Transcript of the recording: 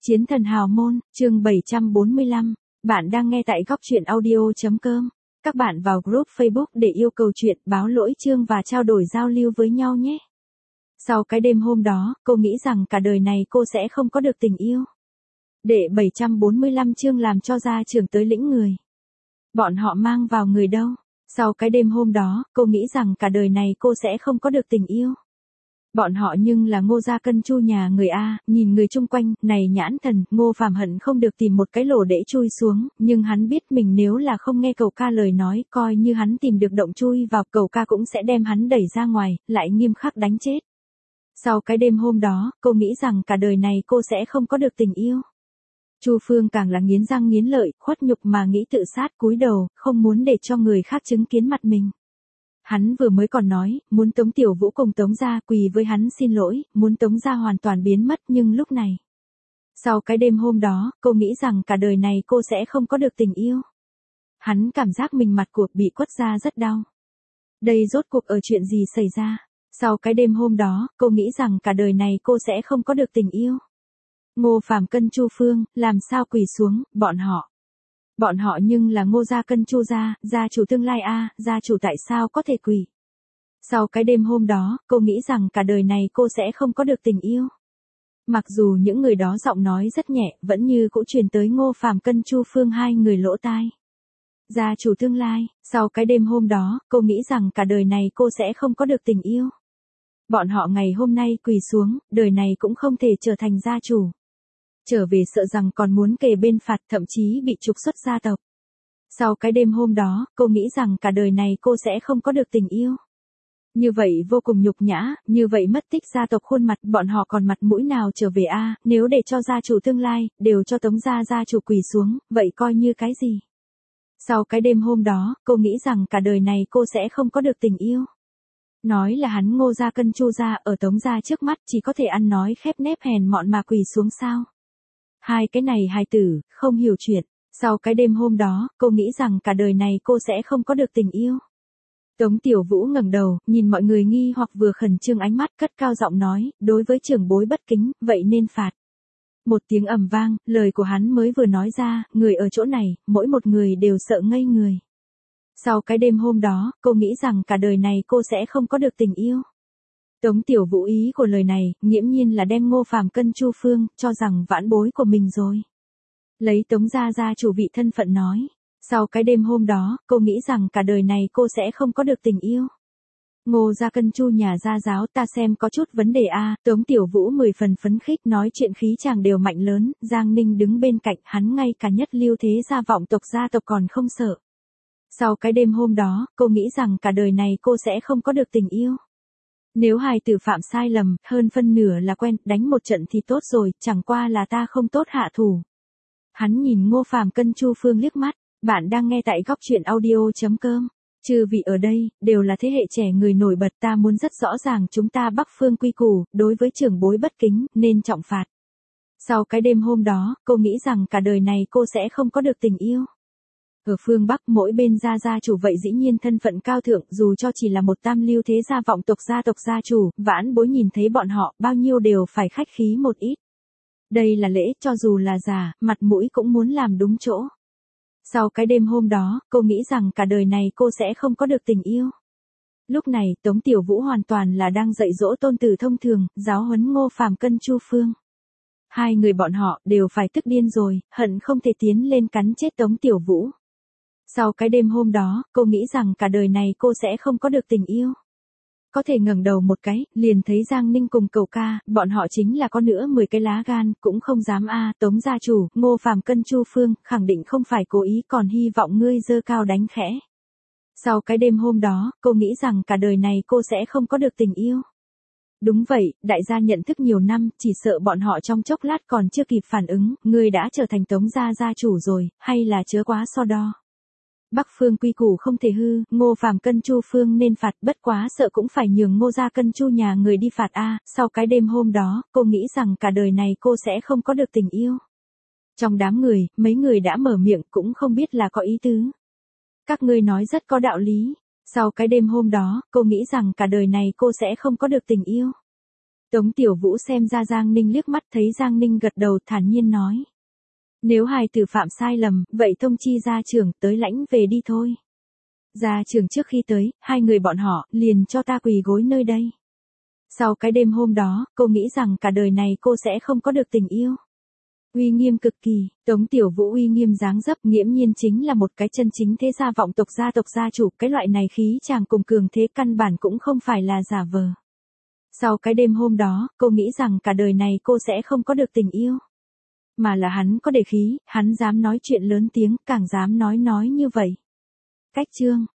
Chiến thần hào môn, chương 745. Bạn đang nghe tại góc truyện audio.com. Các bạn vào group Facebook để yêu cầu chuyện, báo lỗi chương và trao đổi giao lưu với nhau nhé. Sau cái đêm hôm đó, cô nghĩ rằng cả đời này cô sẽ không có được tình yêu. Đệ 745 chương làm cho gia trưởng tới lĩnh người. Bọn họ mang vào người đâu? Sau cái đêm hôm đó, cô nghĩ rằng cả đời này cô sẽ không có được tình yêu. Bọn họ nhưng là Ngô Gia Cân Chu nhà người A, nhìn người chung quanh, này nhãn thần, Ngô Phàm hận không được tìm một cái lỗ để chui xuống, nhưng hắn biết mình nếu là không nghe cậu ca lời nói, coi như hắn tìm được động chui vào, cậu ca cũng sẽ đem hắn đẩy ra ngoài, lại nghiêm khắc đánh chết. Sau cái đêm hôm đó, cô nghĩ rằng cả đời này cô sẽ không có được tình yêu. Chu Phương càng là nghiến răng nghiến lợi, khuất nhục mà nghĩ tự sát, cúi đầu, không muốn để cho người khác chứng kiến mặt mình. Hắn vừa mới còn nói, muốn Tống Tiểu Vũ cùng Tống Gia quỳ với hắn xin lỗi, muốn Tống Gia hoàn toàn biến mất, nhưng lúc này. Sau cái đêm hôm đó, cô nghĩ rằng cả đời này cô sẽ không có được tình yêu. Hắn cảm giác mình mặt cuộc bị quất ra rất đau. Đây rốt cuộc ở chuyện gì xảy ra? Sau cái đêm hôm đó, cô nghĩ rằng cả đời này cô sẽ không có được tình yêu. Ngô Phàm Cân Chu Phương, làm sao quỳ xuống, Bọn họ nhưng là Ngô Gia Cân Chu gia, gia chủ tương lai a, gia chủ tại sao có thể quỳ. Sau cái đêm hôm đó, cô nghĩ rằng cả đời này cô sẽ không có được tình yêu. Mặc dù những người đó giọng nói rất nhẹ, vẫn như cũ truyền tới Ngô Phàm Cân Chu Phương hai người lỗ tai. Gia chủ tương lai, sau cái đêm hôm đó, cô nghĩ rằng cả đời này cô sẽ không có được tình yêu. Bọn họ ngày hôm nay quỳ xuống, đời này cũng không thể trở thành gia chủ. Trở về sợ rằng còn muốn kề bên phạt, thậm chí bị trục xuất gia tộc. Sau cái đêm hôm đó, cô nghĩ rằng cả đời này cô sẽ không có được tình yêu. Như vậy vô cùng nhục nhã, như vậy mất tích gia tộc khuôn mặt, bọn họ còn mặt mũi nào trở về a, nếu để cho gia chủ tương lai, đều cho Tống gia gia chủ quỳ xuống, vậy coi như cái gì? Sau cái đêm hôm đó, cô nghĩ rằng cả đời này cô sẽ không có được tình yêu. Nói là hắn Ngô Gia Cân Chu gia ở Tống gia trước mắt chỉ có thể ăn nói khép nép hèn mọn mà quỳ xuống sao? Hai cái này hài tử, không hiểu chuyện. Sau cái đêm hôm đó, cô nghĩ rằng cả đời này cô sẽ không có được tình yêu. Tống Tiểu Vũ ngẩng đầu, nhìn mọi người nghi hoặc vừa khẩn trương ánh mắt, cất cao giọng nói, đối với trưởng bối bất kính, vậy nên phạt. Một tiếng ầm vang, lời của hắn mới vừa nói ra, người ở chỗ này, mỗi một người đều sợ ngây người. Sau cái đêm hôm đó, cô nghĩ rằng cả đời này cô sẽ không có được tình yêu. Tống Tiểu Vũ ý của lời này, nghiễm nhiên là đem Ngô Phàm Cân Chu Phương, cho rằng vãn bối của mình rồi. Lấy Tống gia gia chủ vị thân phận nói. Sau cái đêm hôm đó, cô nghĩ rằng cả đời này cô sẽ không có được tình yêu. Ngô Gia Cân Chu nhà gia giáo, ta xem có chút vấn đề a. Tống Tiểu Vũ 10 phần phấn khích, nói chuyện khí chàng đều mạnh lớn, Giang Ninh đứng bên cạnh, hắn ngay cả nhất lưu thế gia vọng tộc gia tộc còn không sợ. Sau cái đêm hôm đó, cô nghĩ rằng cả đời này cô sẽ không có được tình yêu. Nếu hài tử phạm sai lầm, hơn phân nửa là quen, đánh một trận thì tốt rồi, chẳng qua là ta không tốt hạ thủ. Hắn nhìn Ngô Phàm Cân Chu Phương liếc mắt, bạn đang nghe tại góc truyện audio.com. Chư vị ở đây, đều là thế hệ trẻ người nổi bật, ta muốn rất rõ ràng chúng ta Bắc Phương quy củ, đối với trưởng bối bất kính, nên trọng phạt. Sau cái đêm hôm đó, cô nghĩ rằng cả đời này cô sẽ không có được tình yêu. Ở phương Bắc mỗi bên gia chủ vậy dĩ nhiên thân phận cao thượng, dù cho chỉ là một tam lưu thế gia vọng tộc gia chủ, vãn bối nhìn thấy bọn họ, bao nhiêu đều phải khách khí một ít. Đây là lễ, cho dù là già, mặt mũi cũng muốn làm đúng chỗ. Sau cái đêm hôm đó, cô nghĩ rằng cả đời này cô sẽ không có được tình yêu. Lúc này, Tống Tiểu Vũ hoàn toàn là đang dạy dỗ tôn tử thông thường, giáo huấn Ngô Phàm Cân Chu Phương. Hai người bọn họ đều phải tức điên rồi, hận không thể tiến lên cắn chết Tống Tiểu Vũ. Sau cái đêm hôm đó, cô nghĩ rằng cả đời này cô sẽ không có được tình yêu. Có thể ngẩng đầu một cái, liền thấy Giang Ninh cùng cậu ca, bọn họ chính là có nữa 10 cái lá gan, cũng không dám a. Tống gia chủ, Ngô Phàm Cân Chu Phương, khẳng định không phải cố ý, còn hy vọng ngươi giơ cao đánh khẽ. Sau cái đêm hôm đó, cô nghĩ rằng cả đời này cô sẽ không có được tình yêu. Đúng vậy, đại gia nhận thức nhiều năm, chỉ sợ bọn họ trong chốc lát còn chưa kịp phản ứng, ngươi đã trở thành Tống gia gia chủ rồi, hay là chớ quá so đo. Bắc Phương quy củ không thể hư, Ngô Phàm Cân Chu Phương nên phạt, bất quá sợ cũng phải nhường Ngô Gia Cân Chu nhà người đi phạt a. Sau cái đêm hôm đó, cô nghĩ rằng cả đời này cô sẽ không có được tình yêu. Trong đám người, mấy người đã mở miệng cũng không biết là có ý tứ. Các ngươi nói rất có đạo lý. Sau cái đêm hôm đó, cô nghĩ rằng cả đời này cô sẽ không có được tình yêu. Tống Tiểu Vũ xem ra Giang Ninh liếc mắt, thấy Giang Ninh gật đầu thản nhiên nói. Nếu hài tử phạm sai lầm, vậy thông chi gia trưởng tới lãnh về đi thôi. Gia trưởng trước khi tới, hai người bọn họ liền cho ta quỳ gối nơi đây. Sau cái đêm hôm đó, cô nghĩ rằng cả đời này cô sẽ không có được tình yêu. Uy nghiêm cực kỳ, Tống Tiểu Vũ uy nghiêm dáng dấp, nghiễm nhiên chính là một cái chân chính thế gia vọng tộc gia chủ, cái loại này khí chàng cùng cường thế căn bản cũng không phải là giả vờ. Sau cái đêm hôm đó, cô nghĩ rằng cả đời này cô sẽ không có được tình yêu. Mà là hắn có để khí, hắn dám nói chuyện lớn tiếng, càng dám nói như vậy. Cách chương